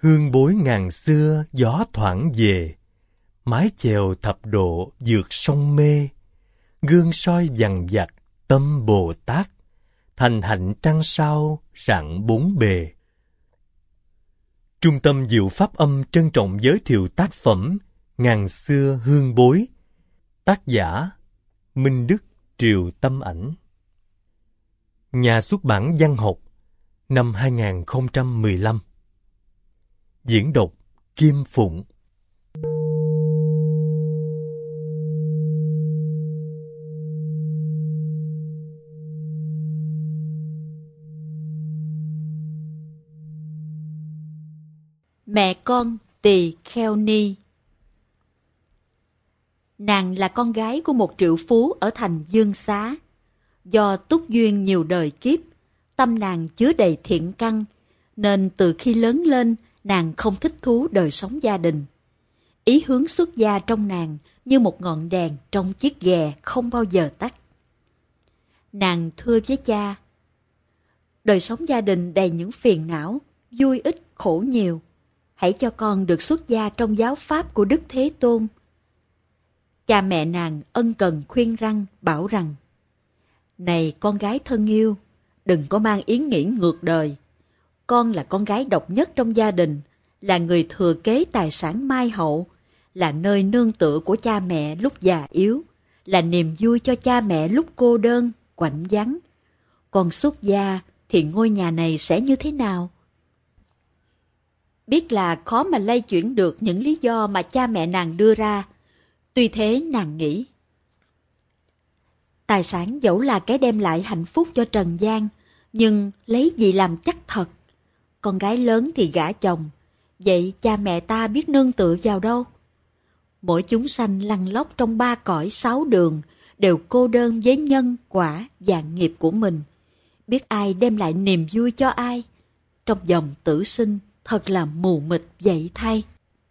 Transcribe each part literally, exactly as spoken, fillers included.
Hương bối ngàn xưa gió thoảng về, mái chèo thập độ vượt sông mê. Gương soi vằng vặc tâm Bồ Tát, thành hạnh trăng sao rạng bốn bề. Trung tâm Diệu Pháp Âm trân trọng giới thiệu tác phẩm Ngàn xưa hương bối, tác giả Minh Đức Triều Tâm Ảnh. Nhà xuất bản Văn học, năm hai nghìn không trăm mười lăm. Diễn đọc Kim Phụng. Mẹ con Tỳ Kheo Ni. Nàng là con gái của một triệu phú ở thành Dương Xá. Do túc duyên nhiều đời kiếp, tâm nàng chứa đầy thiện căn, nên từ khi lớn lên, nàng không thích thú đời sống gia đình. Ý hướng xuất gia trong nàng như một ngọn đèn trong chiếc ghè không bao giờ tắt. Nàng thưa với cha: đời sống gia đình đầy những phiền não, vui ít khổ nhiều. Hãy cho con được xuất gia trong giáo pháp của Đức Thế Tôn. Cha mẹ nàng ân cần khuyên răn, bảo rằng: này con gái thân yêu, đừng có mang ý nghĩ ngược đời. Con là con gái độc nhất trong gia đình, là người thừa kế tài sản mai hậu, là nơi nương tựa của cha mẹ lúc già yếu, là niềm vui cho cha mẹ lúc cô đơn, quạnh vắng. Con xuất gia thì ngôi nhà này sẽ như thế nào? Biết là khó mà lay chuyển được những lý do mà cha mẹ nàng đưa ra. Tuy thế nàng nghĩ, tài sản dẫu là cái đem lại hạnh phúc cho trần gian, nhưng lấy gì làm chắc thật? Con gái lớn thì gả chồng, vậy cha mẹ ta biết nương tựa vào đâu? Mỗi chúng sanh lăn lóc trong ba cõi sáu đường, đều cô đơn với nhân, quả và nghiệp của mình. Biết ai đem lại niềm vui cho ai? Trong dòng tử sinh, thật là mù mịt vậy thay.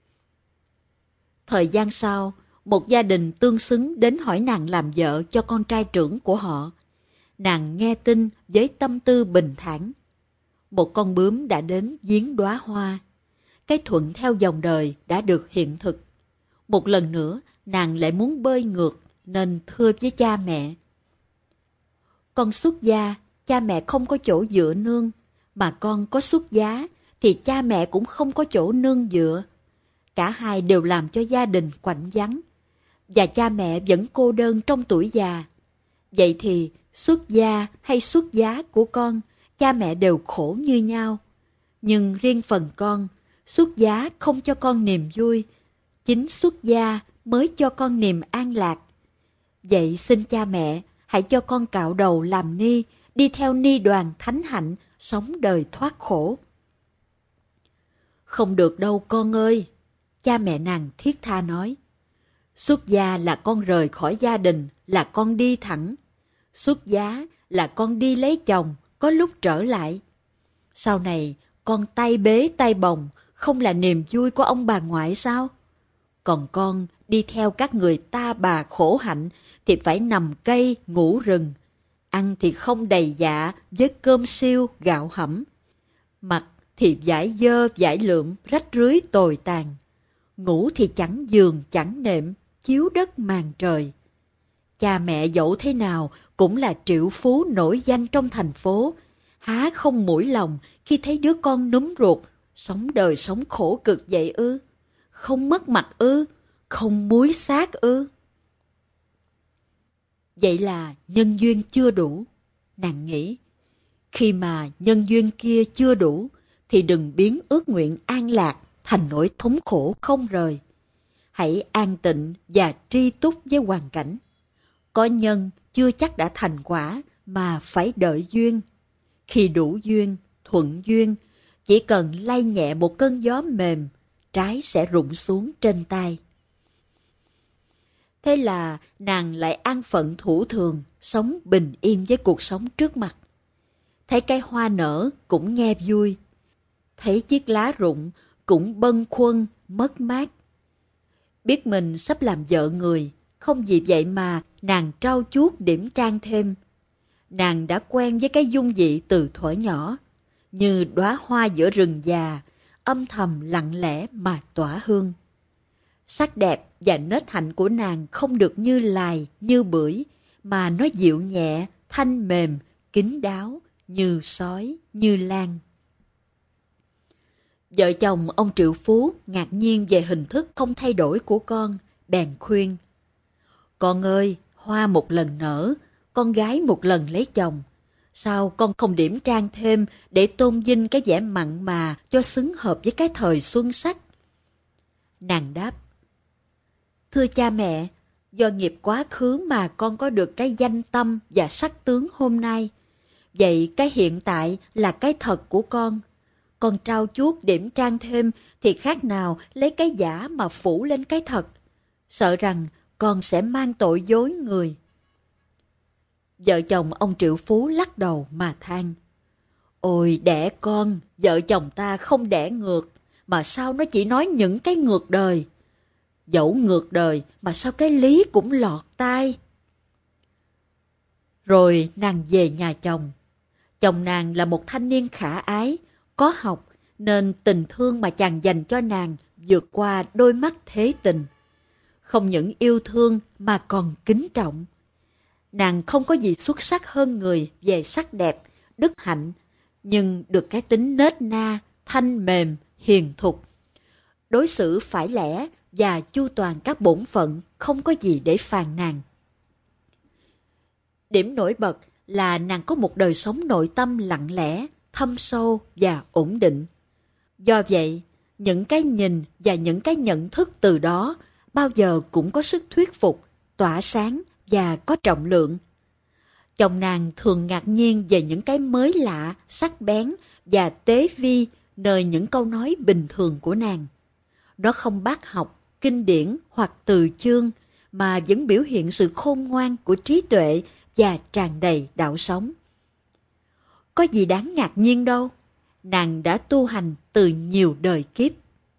Thời gian sau, một gia đình tương xứng đến hỏi nàng làm vợ cho con trai trưởng của họ. Nàng nghe tin với tâm tư bình thản. Một con bướm đã đến giếng đóa hoa. Cái thuận theo dòng đời đã được hiện thực. Một lần nữa, nàng lại muốn bơi ngược, nên thưa với cha mẹ: con xuất gia, cha mẹ không có chỗ dựa nương, mà con có xuất giá thì cha mẹ cũng không có chỗ nương dựa. Cả hai đều làm cho gia đình quạnh vắng, và cha mẹ vẫn cô đơn trong tuổi già. Vậy thì xuất gia hay xuất giá của con, cha mẹ đều khổ như nhau. Nhưng riêng phần con, xuất giá không cho con niềm vui, chính xuất gia mới cho con niềm an lạc. Vậy xin cha mẹ hãy cho con cạo đầu làm ni, đi theo ni đoàn thánh hạnh, sống đời thoát khổ. Không được đâu con ơi, cha mẹ nàng thiết tha nói. Xuất gia là con rời khỏi gia đình, là con đi thẳng. Xuất giá là con đi lấy chồng, có lúc trở lại. Sau này con tay bế tay bồng, không là niềm vui của ông bà ngoại sao? Còn con đi theo các người ta bà khổ hạnh thì phải nằm cây ngủ rừng, ăn thì không đầy dạ với cơm siêu gạo hẩm, mặc thì vải dơ vải lượm rách rưới tồi tàn, ngủ thì chẳng giường chẳng nệm, chiếu đất màn trời. Cha mẹ dẫu thế nào cũng là triệu phú nổi danh trong thành phố, há không mũi lòng khi thấy đứa con núm ruột sống đời sống khổ cực vậy ư? Không mất mặt ư? Không muối xác ư? Vậy là nhân duyên chưa đủ, nàng nghĩ. Khi mà nhân duyên kia chưa đủ, thì đừng biến ước nguyện an lạc thành nỗi thống khổ không rời. Hãy an tịnh và tri túc với hoàn cảnh. Có nhân chưa chắc đã thành quả, mà phải đợi duyên. Khi đủ duyên, thuận duyên, chỉ cần lay nhẹ một cơn gió mềm, trái sẽ rụng xuống trên tay. Thế là nàng lại an phận thủ thường, sống bình yên với cuộc sống trước mặt. Thấy cây hoa nở cũng nghe vui, thấy chiếc lá rụng cũng bâng khuâng, mất mát. Biết mình sắp làm vợ người, không vì vậy mà nàng trau chuốt điểm trang thêm. Nàng đã quen với cái dung dị từ thuở nhỏ, như đóa hoa giữa rừng già, âm thầm lặng lẽ mà tỏa hương. Sắc đẹp và nết hạnh của nàng không được như lài, như bưởi, mà nó dịu nhẹ, thanh mềm, kín đáo, như sói, như lan. Vợ chồng ông Triệu Phú ngạc nhiên về hình thức không thay đổi của con, bèn khuyên. Con ơi, hoa một lần nở, con gái một lần lấy chồng. Sao con không điểm trang thêm để tôn vinh cái vẻ mặn mà cho xứng hợp với cái thời xuân sắc? Nàng đáp. Thưa cha mẹ, do nghiệp quá khứ mà con có được cái danh tâm và sắc tướng hôm nay. Vậy cái hiện tại là cái thật của con. Con trao chuốt điểm trang thêm thì khác nào lấy cái giả mà phủ lên cái thật. Sợ rằng con sẽ mang tội dối người. Vợ chồng ông Triệu Phú lắc đầu mà than. Ôi đẻ con, vợ chồng ta không đẻ ngược, mà sao nó chỉ nói những cái ngược đời. Dẫu ngược đời mà sao cái lý cũng lọt tai. Rồi nàng về nhà chồng. Chồng nàng là một thanh niên khả ái, có học, nên tình thương mà chàng dành cho nàng vượt qua đôi mắt thế tình. Không những yêu thương mà còn kính trọng. Nàng không có gì xuất sắc hơn người về sắc đẹp, đức hạnh, nhưng được cái tính nết na, thanh mềm, hiền thục. Đối xử phải lẽ và chu toàn các bổn phận, không có gì để phàn nàn. Điểm nổi bật là nàng có một đời sống nội tâm lặng lẽ, thâm sâu và ổn định. Do vậy, những cái nhìn và những cái nhận thức từ đó bao giờ cũng có sức thuyết phục, tỏa sáng và có trọng lượng. Chồng nàng thường ngạc nhiên về những cái mới lạ, sắc bén và tế vi nơi những câu nói bình thường của nàng. Nó không bác học, kinh điển hoặc từ chương, mà vẫn biểu hiện sự khôn ngoan của trí tuệ và tràn đầy đạo sống. Có gì đáng ngạc nhiên đâu, nàng đã tu hành từ nhiều đời kiếp.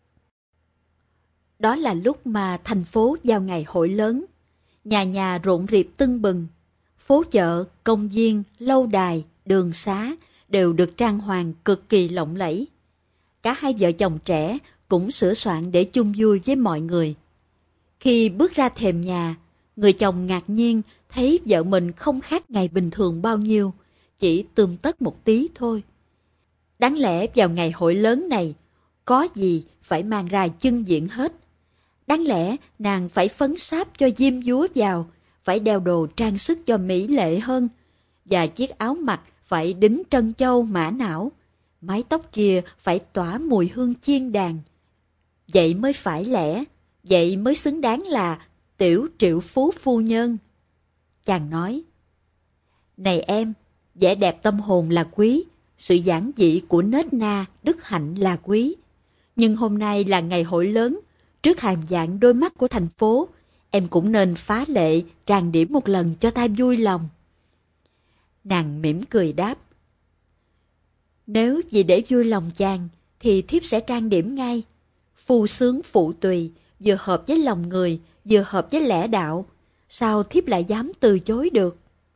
Đó là lúc mà thành phố vào ngày hội lớn, nhà nhà rộn rịp tưng bừng, phố chợ, công viên, lâu đài, đường xá đều được trang hoàng cực kỳ lộng lẫy. Cả hai vợ chồng trẻ cũng sửa soạn để chung vui với mọi người. Khi bước ra thềm nhà, người chồng ngạc nhiên thấy vợ mình không khác ngày bình thường bao nhiêu, chỉ tươm tất một tí thôi. Đáng lẽ vào ngày hội lớn này, có gì phải mang ra chưng diện hết. Đáng lẽ nàng phải phấn sáp cho diêm dúa vào, phải đeo đồ trang sức cho mỹ lệ hơn, và chiếc áo mặc phải đính trân châu mã não, mái tóc kia phải tỏa mùi hương chiên đàn. Vậy mới phải lẽ, vậy mới xứng đáng là tiểu Triệu Phú phu nhân. Chàng nói, này em, vẻ đẹp tâm hồn là quý, sự giản dị của nết na, đức hạnh là quý. Nhưng hôm nay là ngày hội lớn, trước hàng vạn đôi mắt của thành phố, em cũng nên phá lệ trang điểm một lần cho ta vui lòng. Nàng mỉm cười đáp, nếu vì để vui lòng chàng, thì thiếp sẽ trang điểm ngay. Phu sướng phụ tùy, vừa hợp với lòng người, vừa hợp với lẽ đạo. Sao thiếp lại dám từ chối được?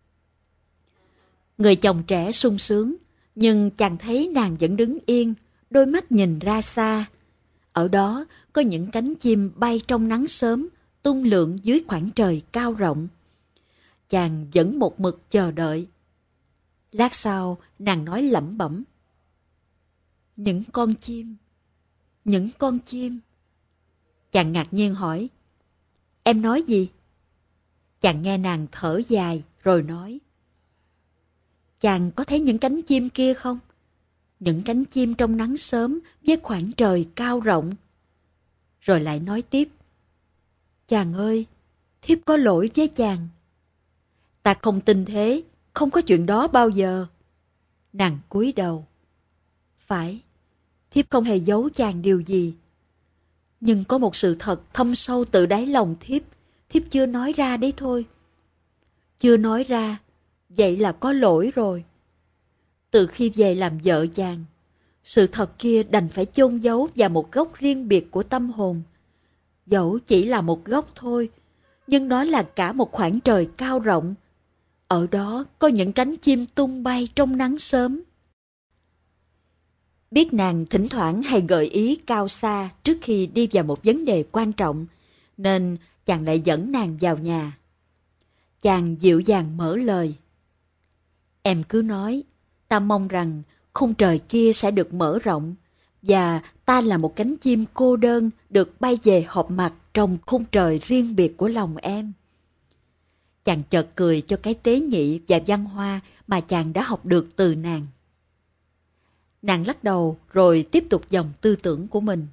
Người chồng trẻ sung sướng, nhưng chàng thấy nàng vẫn đứng yên, đôi mắt nhìn ra xa. Ở đó có những cánh chim bay trong nắng sớm, tung lượn dưới khoảng trời cao rộng. Chàng vẫn một mực chờ đợi. Lát sau, nàng nói lẩm bẩm. Những con chim, những con chim. Chàng ngạc nhiên hỏi, em nói gì? Chàng nghe nàng thở dài rồi nói, chàng có thấy những cánh chim kia không? Những cánh chim trong nắng sớm với khoảng trời cao rộng. Rồi lại nói tiếp, chàng ơi, thiếp có lỗi với chàng. Ta không tin thế, không có chuyện đó bao giờ. Nàng cúi đầu. Phải, thiếp không hề giấu chàng điều gì. Nhưng có một sự thật thâm sâu từ đáy lòng thiếp, thiếp chưa nói ra đấy thôi. Chưa nói ra, vậy là có lỗi rồi. Từ khi về làm vợ chàng, sự thật kia đành phải chôn giấu vào một góc riêng biệt của tâm hồn. Dẫu chỉ là một góc thôi, nhưng nó là cả một khoảng trời cao rộng. Ở đó có những cánh chim tung bay trong nắng sớm. Biết nàng thỉnh thoảng hay gợi ý cao xa trước khi đi vào một vấn đề quan trọng, nên chàng lại dẫn nàng vào nhà. Chàng dịu dàng mở lời. Em cứ nói, ta mong rằng khung trời kia sẽ được mở rộng, và ta là một cánh chim cô đơn được bay về họp mặt trong khung trời riêng biệt của lòng em. Chàng chợt cười cho cái tế nhị và văn hoa mà chàng đã học được từ nàng. Nàng lắc đầu rồi tiếp tục dòng tư tưởng của mình.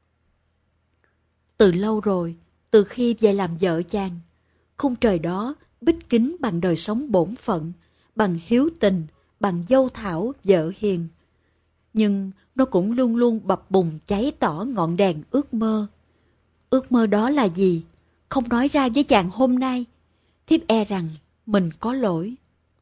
Từ lâu rồi, từ khi về làm vợ chàng, khung trời đó bích kín bằng đời sống bổn phận, bằng hiếu tình, bằng dâu thảo vợ hiền. Nhưng nó cũng luôn luôn bập bùng cháy tỏ ngọn đèn ước mơ. Ước mơ đó là gì? Không nói ra với chàng hôm nay, thiếp e rằng mình có lỗi.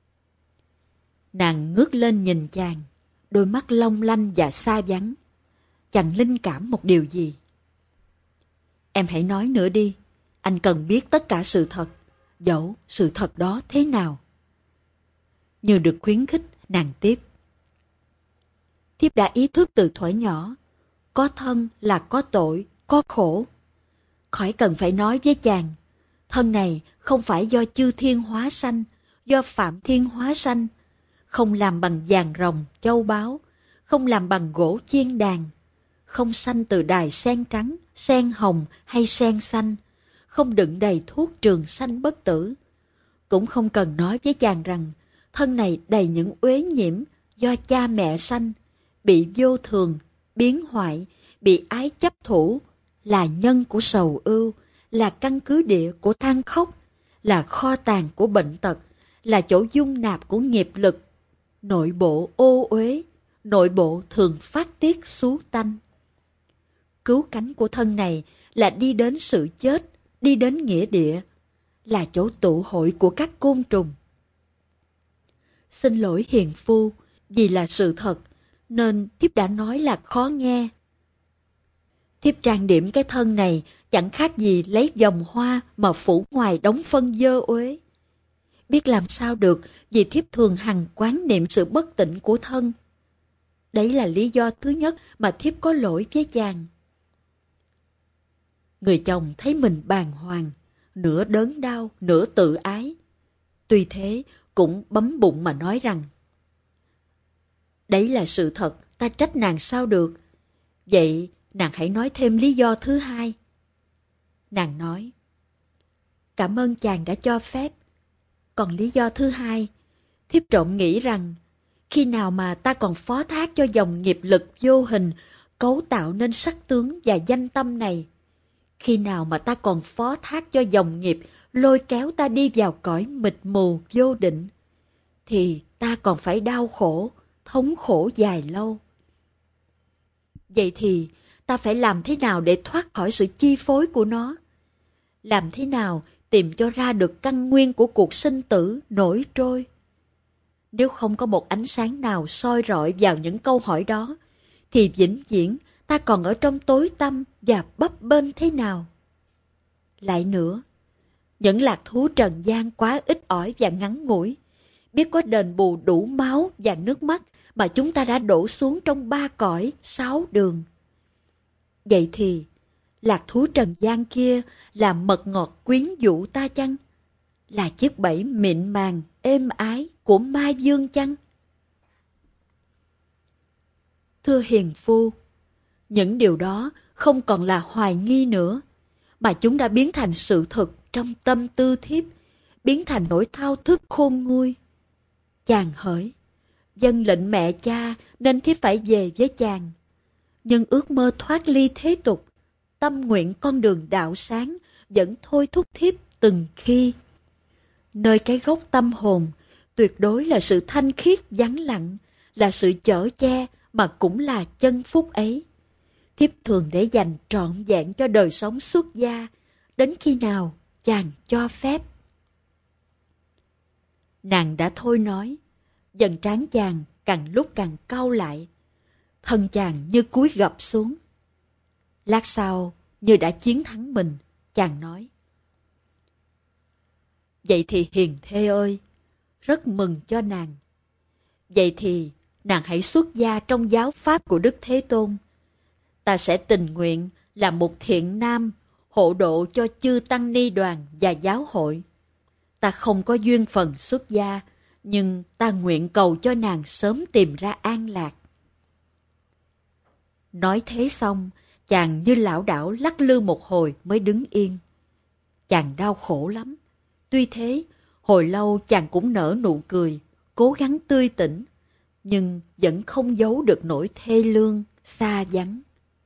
Nàng ngước lên nhìn chàng, đôi mắt long lanh và xa vắng. Chàng linh cảm một điều gì. Em hãy nói nữa đi, anh cần biết tất cả sự thật, dẫu sự thật đó thế nào. Như được khuyến khích, nàng tiếp. Thiếp đã ý thức từ thuở nhỏ, có thân là có tội, có khổ. Khỏi cần phải nói với chàng, thân này không phải do chư thiên hóa sanh, do phạm thiên hóa sanh, không làm bằng vàng rồng, châu báu, không làm bằng gỗ chiên đàn, không sanh từ đài sen trắng, sen hồng hay sen xanh, không đựng đầy thuốc trường sanh bất tử. Cũng không cần nói với chàng rằng thân này đầy những uế nhiễm do cha mẹ sanh, bị vô thường, biến hoại, bị ái chấp thủ, là nhân của sầu ưu, là căn cứ địa của than khóc, là kho tàng của bệnh tật, là chỗ dung nạp của nghiệp lực. Nội bộ ô uế, nội bộ thường phát tiết xú tanh. Cứu cánh của thân này là đi đến sự chết, đi đến nghĩa địa, là chỗ tụ hội của các côn trùng. Xin lỗi hiền phu, vì là sự thật, nên thiếp đã nói là khó nghe. Thiếp trang điểm cái thân này chẳng khác gì lấy vòng hoa mà phủ ngoài đống phân dơ uế. Biết làm sao được vì thiếp thường hằng quán niệm sự bất tịnh của thân. Đấy là lý do thứ nhất mà thiếp có lỗi với chàng. Người chồng thấy mình bàng hoàng, nửa đớn đau, nửa tự ái. Tuy thế, cũng bấm bụng mà nói rằng, đấy là sự thật, ta trách nàng sao được. Vậy, nàng hãy nói thêm lý do thứ hai. Nàng nói, cảm ơn chàng đã cho phép. Còn lý do thứ hai, thiếp trộm nghĩ rằng, khi nào mà ta còn phó thác cho dòng nghiệp lực vô hình cấu tạo nên sắc tướng và danh tâm này, khi nào mà ta còn phó thác cho dòng nghiệp lôi kéo ta đi vào cõi mịt mù vô định, thì ta còn phải đau khổ, thống khổ dài lâu. Vậy thì ta phải làm thế nào để thoát khỏi sự chi phối của nó? Làm thế nào tìm cho ra được căn nguyên của cuộc sinh tử nổi trôi? Nếu không có một ánh sáng nào soi rọi vào những câu hỏi đó, thì vĩnh viễn ta còn ở trong tối tăm và bấp bênh thế nào? Lại nữa, những lạc thú trần gian quá ít ỏi và ngắn ngủi, biết có đền bù đủ máu và nước mắt mà chúng ta đã đổ xuống trong ba cõi, sáu đường. Vậy thì, lạc thú trần gian kia là mật ngọt quyến dụ ta chăng? Là chiếc bẫy mịn màng, êm ái của ma dương chăng? Thưa hiền phu, những điều đó không còn là hoài nghi nữa, mà chúng đã biến thành sự thực trong tâm tư thiếp, biến thành nỗi thao thức khôn nguôi. Chàng hỡi, vâng lệnh mẹ cha nên thiếp phải về với chàng. Nhưng ước mơ thoát ly thế tục, tâm nguyện con đường đạo sáng vẫn thôi thúc thiếp từng khi. Nơi cái gốc tâm hồn, tuyệt đối là sự thanh khiết vắng lặng, là sự chở che mà cũng là chân phúc ấy. Thiếp thường để dành trọn vẹn cho đời sống xuất gia, đến khi nào chàng cho phép. Nàng đã thôi nói, dần trán chàng càng lúc càng cau lại. Thân chàng như cúi gập xuống. Lát sau, như đã chiến thắng mình, chàng nói, vậy thì hiền thê ơi, rất mừng cho nàng. Vậy thì nàng hãy xuất gia trong giáo pháp của Đức Thế Tôn. Ta sẽ tình nguyện làm một thiện nam, hộ độ cho chư tăng ni đoàn và giáo hội. Ta không có duyên phần xuất gia, nhưng ta nguyện cầu cho nàng sớm tìm ra an lạc. Nói thế xong, chàng như lảo đảo lắc lư một hồi mới đứng yên. Chàng đau khổ lắm. Tuy thế, hồi lâu chàng cũng nở nụ cười, cố gắng tươi tỉnh, nhưng vẫn không giấu được nỗi thê lương, xa vắng.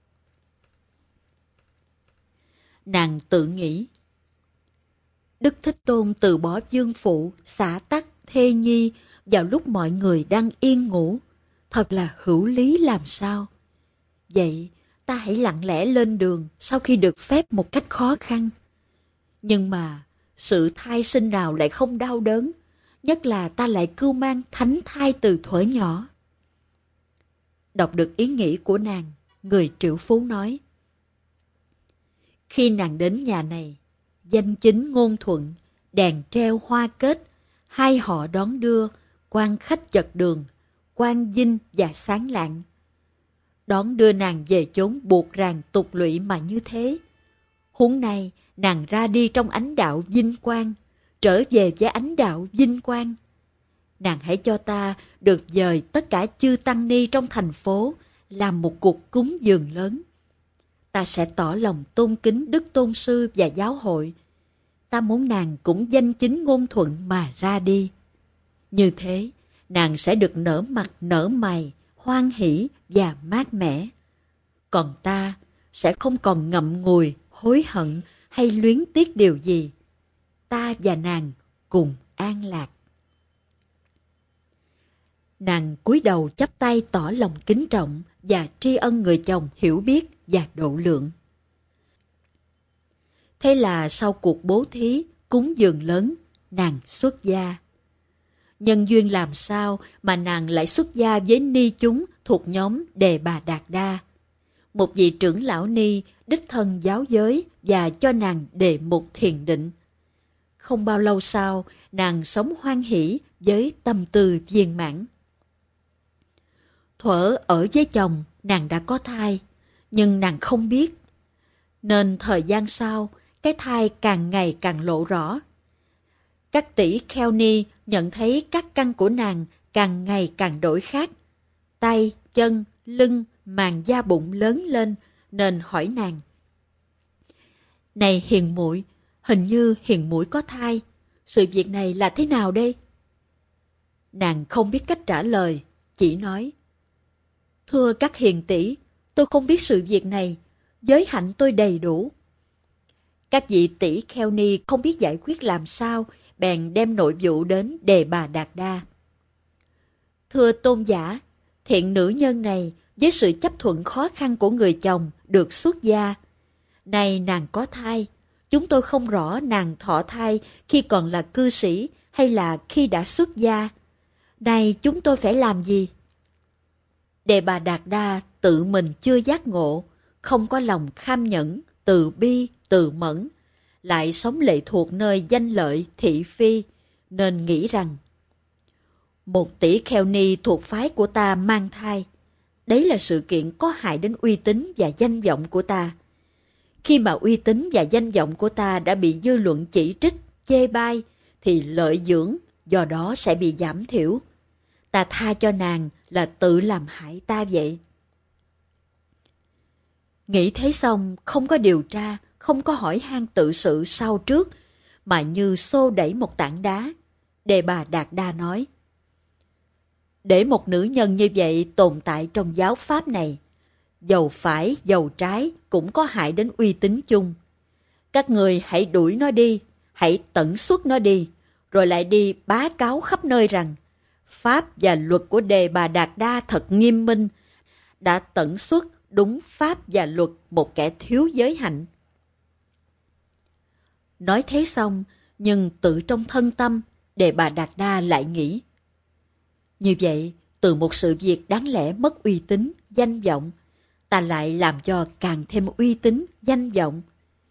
Nàng tự nghĩ, Đức Thích Tôn từ bỏ dương phụ, xã tắc, thê nhi vào lúc mọi người đang yên ngủ, thật là hữu lý làm sao. Vậy ta hãy lặng lẽ lên đường sau khi được phép một cách khó khăn. Nhưng mà sự thai sinh nào lại không đau đớn, nhất là ta lại cưu mang thánh thai từ thuở nhỏ. Đọc được ý nghĩ của nàng, người triệu phú nói, khi nàng đến nhà này, danh chính ngôn thuận, đèn treo hoa kết, hai họ đón đưa, quan khách chật đường, quan vinh và sáng lạng. Đón đưa nàng về chốn buộc ràng tục lụy mà như thế. Huống nay, nàng ra đi trong ánh đạo vinh quang, trở về với ánh đạo vinh quang. Nàng hãy cho ta được dời tất cả chư tăng ni trong thành phố làm một cuộc cúng dường lớn. Ta sẽ tỏ lòng tôn kính Đức Tôn Sư và giáo hội. Ta muốn nàng cũng danh chính ngôn thuận mà ra đi. Như thế, nàng sẽ được nở mặt nở mày, hoan hỷ và mát mẻ. Còn ta sẽ không còn ngậm ngùi, hối hận hay luyến tiếc điều gì. Ta và nàng cùng an lạc. Nàng cúi đầu chắp tay tỏ lòng kính trọng và tri ân người chồng hiểu biết và độ lượng. Thế là sau cuộc bố thí, cúng dường lớn, nàng xuất gia. Nhân duyên làm sao mà nàng lại xuất gia với ni chúng thuộc nhóm Đề Bà Đạt Đa. Một vị trưởng lão ni đích thân giáo giới và cho nàng đề mục thiền định. Không bao lâu sau, nàng sống hoan hỷ với tâm tư viên mãn. Thuở ở với chồng, nàng đã có thai, nhưng nàng không biết. Nên thời gian sau, cái thai càng ngày càng lộ rõ. Các tỷ kheo ni nhận thấy các căn của nàng càng ngày càng đổi khác. Tay, chân, lưng, màng da bụng lớn lên, nên hỏi nàng. Này hiền muội, hình như hiền muội có thai. Sự việc này là thế nào đây? Nàng không biết cách trả lời, chỉ nói. Thưa các hiền tỷ, tôi không biết sự việc này, giới hạnh tôi đầy đủ. Các vị tỷ kheo ni không biết giải quyết làm sao, bèn đem nội vụ đến Đề Bà Đạt Đa. Thưa tôn giả, thiện nữ nhân này với sự chấp thuận khó khăn của người chồng được xuất gia. Nay nàng có thai, chúng tôi không rõ nàng thọ thai khi còn là cư sĩ hay là khi đã xuất gia. Nay chúng tôi phải làm gì? Đề Bà Đạt Đa tự mình chưa giác ngộ, không có lòng kham nhẫn, từ bi, từ mẫn, lại sống lệ thuộc nơi danh lợi, thị phi, nên nghĩ rằng một tỷ kheo ni thuộc phái của ta mang thai. Đấy là sự kiện có hại đến uy tín và danh vọng của ta. Khi mà uy tín và danh vọng của ta đã bị dư luận chỉ trích, chê bai, thì lợi dưỡng do đó sẽ bị giảm thiểu. Ta tha cho nàng là tự làm hại ta vậy. Nghĩ thế xong, không có điều tra, không có hỏi han tự sự sau trước, mà như xô đẩy một tảng đá. Đề Bà Đạt Đa nói, để một nữ nhân như vậy tồn tại trong giáo pháp này, dầu phải, dầu trái cũng có hại đến uy tín chung. Các người hãy đuổi nó đi, hãy tận xuất nó đi, rồi lại đi bá cáo khắp nơi rằng pháp và luật của Đề Bà Đạt Đa thật nghiêm minh, đã tận xuất đúng pháp và luật một kẻ thiếu giới hạnh. Nói thế xong, nhưng tự trong thân tâm, Đề Bà Đạt Đa lại nghĩ. Như vậy, từ một sự việc đáng lẽ mất uy tín, danh vọng, ta lại làm cho càng thêm uy tín, danh vọng.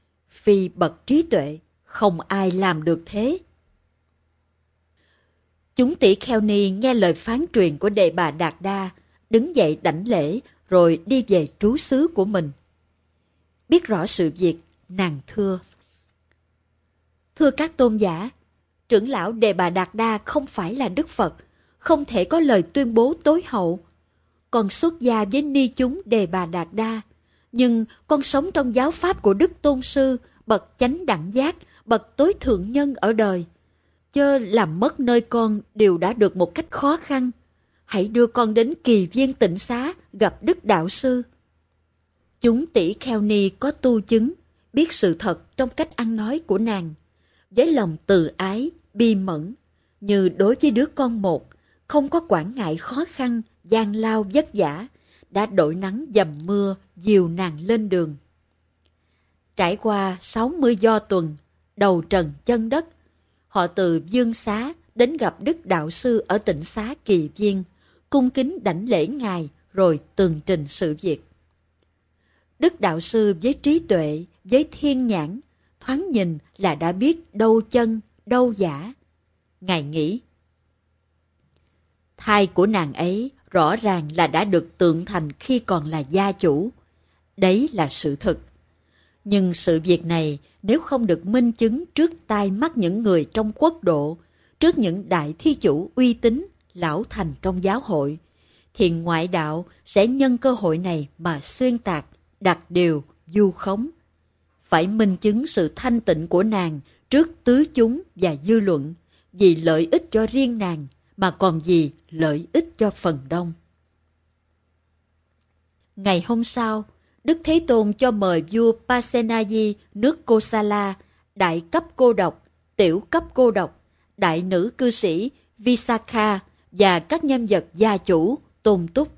Phi bậc trí tuệ, không ai làm được thế. Chúng tỷ kheo ni nghe lời phán truyền của Đề Bà Đạt Đa, đứng dậy đảnh lễ rồi đi về trú xứ của mình. Biết rõ sự việc, nàng thưa: Thưa các tôn giả, trưởng lão Đề Bà Đạt Đa không phải là Đức Phật, không thể có lời tuyên bố tối hậu. Con xuất gia với ni chúng Đề Bà Đạt Đa, nhưng con sống trong giáo pháp của Đức Tôn Sư, bậc chánh đẳng giác, bậc tối thượng nhân ở đời. Chớ làm mất nơi con đều đã được một cách khó khăn. Hãy đưa con đến Kỳ Viên Tịnh Xá gặp Đức Đạo Sư. Chúng tỷ kheo ni có tu chứng, biết sự thật trong cách ăn nói của nàng. Với lòng từ ái, bi mẫn, như đối với đứa con một, không có quản ngại khó khăn, gian lao vất vả, đã đội nắng dầm mưa, dìu nàng lên đường. Trải qua sáu mươi do tuần, đầu trần chân đất, họ từ Dương Xá đến gặp Đức Đạo Sư ở Tịnh Xá Kỳ Viên, cung kính đảnh lễ ngài rồi tường trình sự việc. Đức Đạo Sư với trí tuệ, với thiên nhãn, thoáng nhìn là đã biết đâu chân, đâu giả. Ngài nghĩ, thai của nàng ấy rõ ràng là đã được tượng thành khi còn là gia chủ. Đấy là sự thực. Nhưng sự việc này nếu không được minh chứng trước tai mắt những người trong quốc độ, trước những đại thi chủ uy tín, lão thành trong giáo hội, thì ngoại đạo sẽ nhân cơ hội này mà xuyên tạc, đặt điều, vu khống. Phải minh chứng sự thanh tịnh của nàng trước tứ chúng và dư luận, vì lợi ích cho riêng nàng, mà còn vì lợi ích cho phần đông. Ngày hôm sau, Đức Thế Tôn cho mời vua Pasenadi nước Kosala, đại cấp cô độc, tiểu cấp cô độc, đại nữ cư sĩ Visakha và các nhân vật gia chủ tôn túc.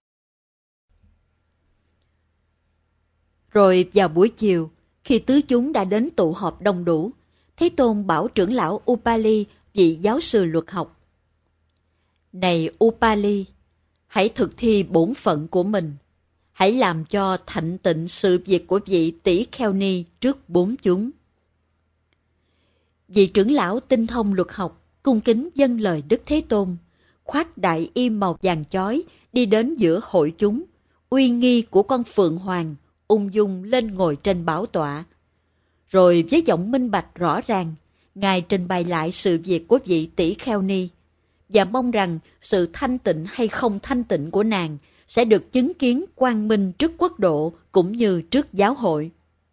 Rồi vào buổi chiều, khi tứ chúng đã đến tụ họp đông đủ, Thế Tôn bảo trưởng lão Upali, vị giáo sư luật học: Này Upali, hãy thực thi bổn phận của mình. Hãy làm cho thạnh tịnh sự việc của vị tỷ kheo ni trước bốn chúng. Vị trưởng lão tinh thông luật học, cung kính dâng lời Đức Thế Tôn, khoác đại y màu vàng chói đi đến giữa hội chúng, uy nghi của con phượng hoàng, ung dung lên ngồi trên bảo tọa. Rồi với giọng minh bạch rõ ràng, Ngài trình bày lại sự việc của vị tỷ kheo ni, và mong rằng sự thanh tịnh hay không thanh tịnh của nàng sẽ được chứng kiến quang minh trước quốc độ cũng như trước giáo hội.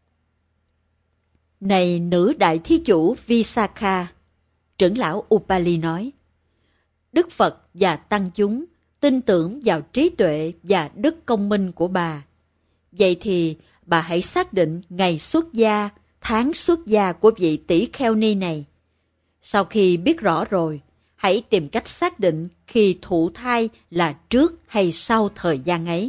Này nữ đại thí chủ Visakha, trưởng lão Upali nói, Đức Phật và tăng chúng tin tưởng vào trí tuệ và đức công minh của bà. Vậy thì bà hãy xác định ngày xuất gia, tháng xuất gia của vị tỷ kheo ni này. Sau khi biết rõ rồi, hãy tìm cách xác định khi thụ thai là trước hay sau thời gian ấy.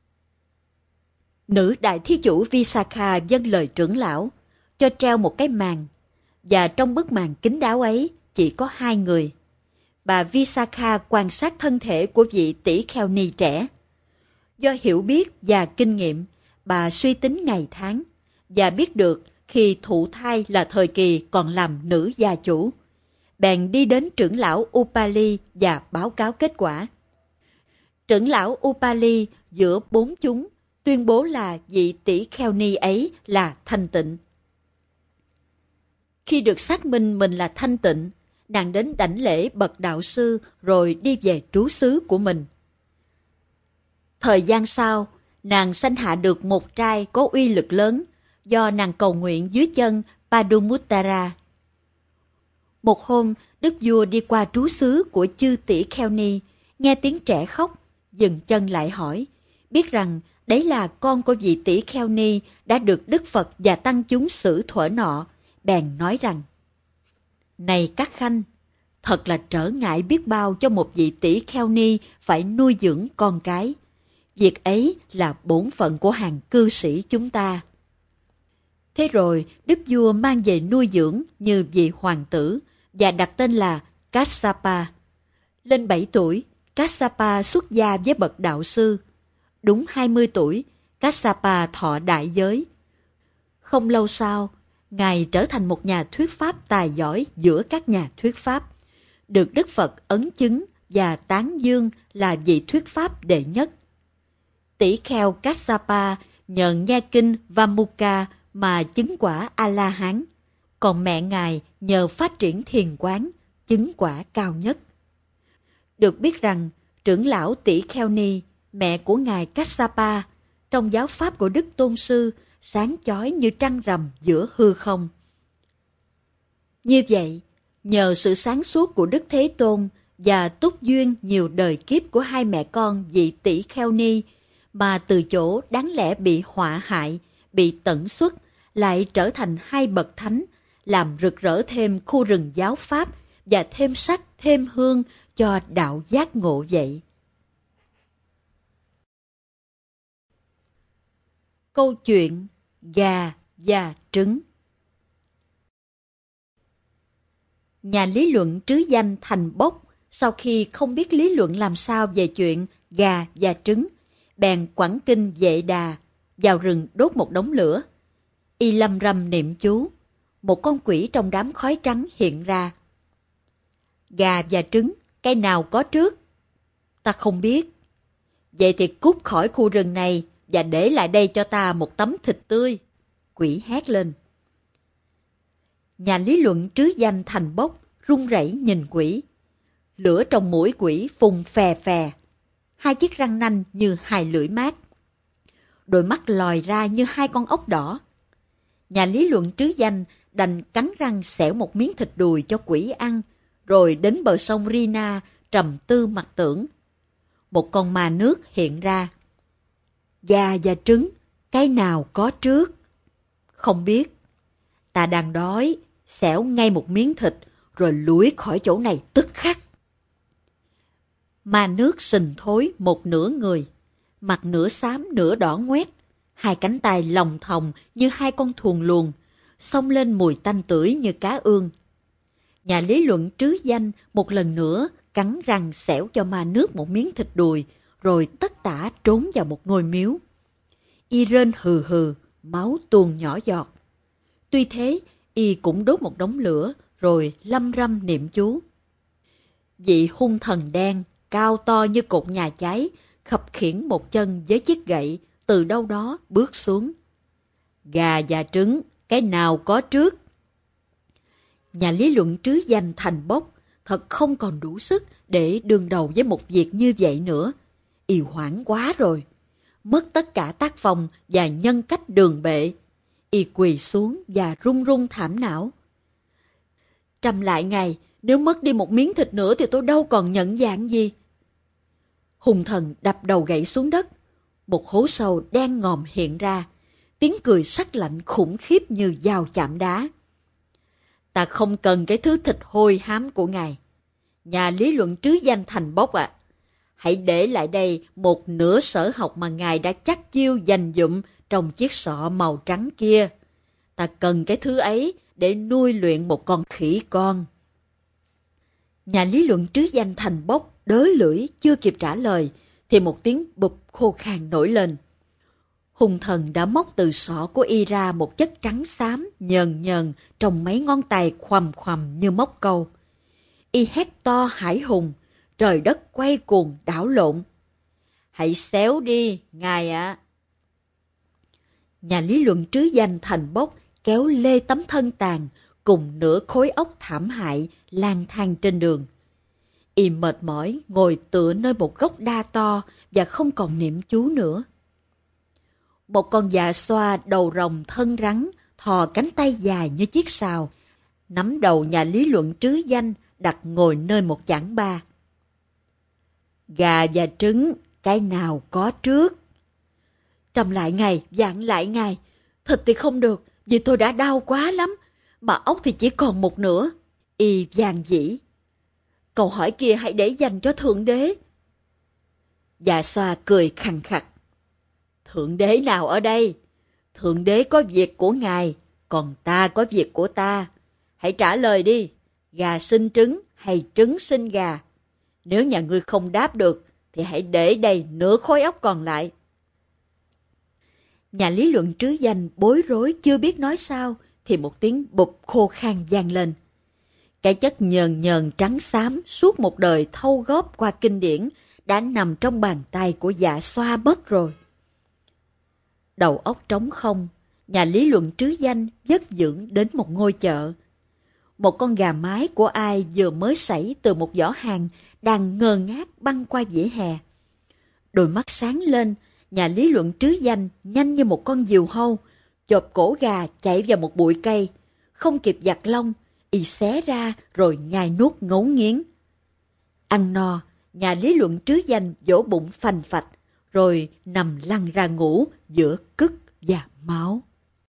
Nữ đại thí chủ Visakha dâng lời trưởng lão, cho treo một cái màn, và trong bức màn kín đáo ấy chỉ có hai người. Bà Visakha quan sát thân thể của vị tỷ kheo ni trẻ. Do hiểu biết và kinh nghiệm, bà suy tính ngày tháng, và biết được khi thụ thai là thời kỳ còn làm nữ gia chủ. Bèn đi đến trưởng lão Upali và báo cáo kết quả. Trưởng lão Upali giữa bốn chúng tuyên bố là vị tỷ kheo ni ấy là thanh tịnh. Khi được xác minh mình là thanh tịnh, nàng đến đảnh lễ bậc đạo sư rồi đi về trú xứ của mình. Thời gian sau, nàng sanh hạ được một trai có uy lực lớn do nàng cầu nguyện dưới chân Padumuttara. Một hôm, đức vua đi qua trú xứ của chư tỷ kheo ni, nghe tiếng trẻ khóc, dừng chân lại hỏi, biết rằng đấy là con của vị tỷ kheo ni đã được Đức Phật và tăng chúng xử thuở nọ, bèn nói rằng, này các khanh, thật là trở ngại biết bao cho một vị tỷ kheo ni phải nuôi dưỡng con cái. Việc ấy là bổn phận của hàng cư sĩ chúng ta. Thế rồi, đức vua mang về nuôi dưỡng như vị hoàng tử và đặt tên là Kassapa. Lên bảy tuổi, Kassapa xuất gia với bậc đạo sư. Đúng hai mươi tuổi, Kassapa thọ đại giới. Không lâu sau, Ngài trở thành một nhà thuyết pháp tài giỏi giữa các nhà thuyết pháp, được Đức Phật ấn chứng và tán dương là vị thuyết pháp đệ nhất. Tỷ kheo Kassapa nhờ nghe kinh Vammuka mà chứng quả A-la-hán, còn mẹ ngài nhờ phát triển thiền quán, chứng quả cao nhất. Được biết rằng, trưởng lão Tỷ Kheo Ni, mẹ của ngài Kassapa, trong giáo pháp của Đức Tôn Sư, sáng chói như trăng rằm giữa hư không. Như vậy, nhờ sự sáng suốt của Đức Thế Tôn và túc duyên nhiều đời kiếp của hai mẹ con vị Tỷ Kheo Ni, mà từ chỗ đáng lẽ bị họa hại, bị tận xuất, lại trở thành hai bậc thánh, làm rực rỡ thêm khu rừng giáo pháp và thêm sắc, thêm hương cho đạo giác ngộ vậy. Câu chuyện gà và trứng. Nhà lý luận trứ danh Thành Bốc, sau khi không biết lý luận làm sao về chuyện gà và trứng, bèn quẳng kinh Vệ Đà, vào rừng đốt một đống lửa. Y lâm râm niệm chú, một con quỷ trong đám khói trắng hiện ra. Gà và trứng, cái nào có trước? Ta không biết. Vậy thì cút khỏi khu rừng này và để lại đây cho ta một tấm thịt tươi. Quỷ hét lên. Nhà lý luận trứ danh Thành Bốc run rẩy nhìn quỷ. Lửa trong mũi quỷ phun phè phè. Hai chiếc răng nanh như hai lưỡi mát. Đôi mắt lòi ra như hai con ốc đỏ. Nhà lý luận trứ danh đành cắn răng xẻo một miếng thịt đùi cho quỷ ăn, rồi đến bờ sông Rina trầm tư mặc tưởng. Một con ma nước hiện ra. Gà và trứng, cái nào có trước? Không biết. Ta đang đói, xẻo ngay một miếng thịt, rồi lủi khỏi chỗ này tức khắc. Ma nước sình thối một nửa người, mặt nửa xám nửa đỏ ngoét, hai cánh tay lồng thòng như hai con thuồng luồng, xông lên mùi tanh tưởi như cá ương. Nhà lý luận trứ danh một lần nữa cắn răng xẻo cho ma nước một miếng thịt đùi, rồi tất tả trốn vào một ngôi miếu. Y rên hừ hừ, máu tuôn nhỏ giọt. Tuy thế, y cũng đốt một đống lửa, rồi lâm râm niệm chú. Vị hung thần đen, cao to như cột nhà cháy, khập khiễng một chân với chiếc gậy, từ đâu đó bước xuống. Gà và trứng, cái nào có trước? Nhà lý luận trứ danh Thành Bốc thật không còn đủ sức để đương đầu với một việc như vậy nữa. Y hoảng quá rồi. Mất tất cả tác phong và nhân cách đường bệ. Y quỳ xuống và run run thảm não. Trầm lại ngày, nếu mất đi một miếng thịt nữa thì tôi đâu còn nhận dạng gì. Hung thần đập đầu gậy xuống đất. Một hố sâu đen ngòm hiện ra. Tiếng cười sắc lạnh khủng khiếp như dao chạm đá. Ta không cần cái thứ thịt hôi hám của ngài. Nhà lý luận trứ danh Thành Bốc ạ. À, hãy để lại đây một nửa sở học mà ngài đã chắc chiêu dành dụm trong chiếc sọ màu trắng kia. Ta cần cái thứ ấy để nuôi luyện một con khỉ con. Nhà lý luận trứ danh Thành Bốc đớ lưỡi chưa kịp trả lời thì một tiếng bụp khô khan nổi lên. Hung thần đã móc từ sọ của y ra một chất trắng xám nhờn nhờn trong mấy ngón tay khoằm khoằm như móc câu. Y hét to hãi hùng, trời đất quay cuồng đảo lộn. Hãy xéo đi, ngài ạ. À. Nhà lý luận trứ danh Thành Bốc kéo lê tấm thân tàn cùng nửa khối óc thảm hại lang thang trên đường. Y mệt mỏi ngồi tựa nơi một gốc đa to và không còn niệm chú nữa. Một con dạ xoa đầu rồng thân rắn thò cánh tay dài như chiếc sào, nắm đầu nhà lý luận trứ danh đặt ngồi nơi một chảng ba. Gà và trứng, cái nào có trước? Trầm lại ngài, dặn lại ngài, thịt thì không được, vì tôi đã đau quá lắm, mà ốc thì chỉ còn một nửa. Y vàng dĩ. Câu hỏi kia hãy để dành cho Thượng Đế. Dạ xoa cười khằng khặc. Thượng Đế nào ở đây? Thượng Đế có việc của ngài, còn ta có việc của ta. Hãy trả lời đi, gà sinh trứng hay trứng sinh gà? Nếu nhà ngươi không đáp được, thì hãy để đây nửa khối óc còn lại. Nhà lý luận trứ danh bối rối chưa biết nói sao, thì một tiếng bụp khô khan vang lên. Cái chất nhờn nhờn trắng xám suốt một đời thâu góp qua kinh điển đã nằm trong bàn tay của Dạ Xoa mất rồi. Đầu óc trống không, nhà lý luận trứ danh vất vưởng đến một ngôi chợ. Một con gà mái của ai vừa mới xảy từ một giỏ hàng đang ngơ ngác băng qua vỉa hè. Đôi mắt sáng lên, nhà lý luận trứ danh nhanh như một con diều hâu, chộp cổ gà chạy vào một bụi cây, không kịp giặt lông, y xé ra rồi nhai nuốt ngấu nghiến. Ăn no, nhà lý luận trứ danh vỗ bụng phành phạch, rồi nằm lăn ra ngủ giữa cứt và máu.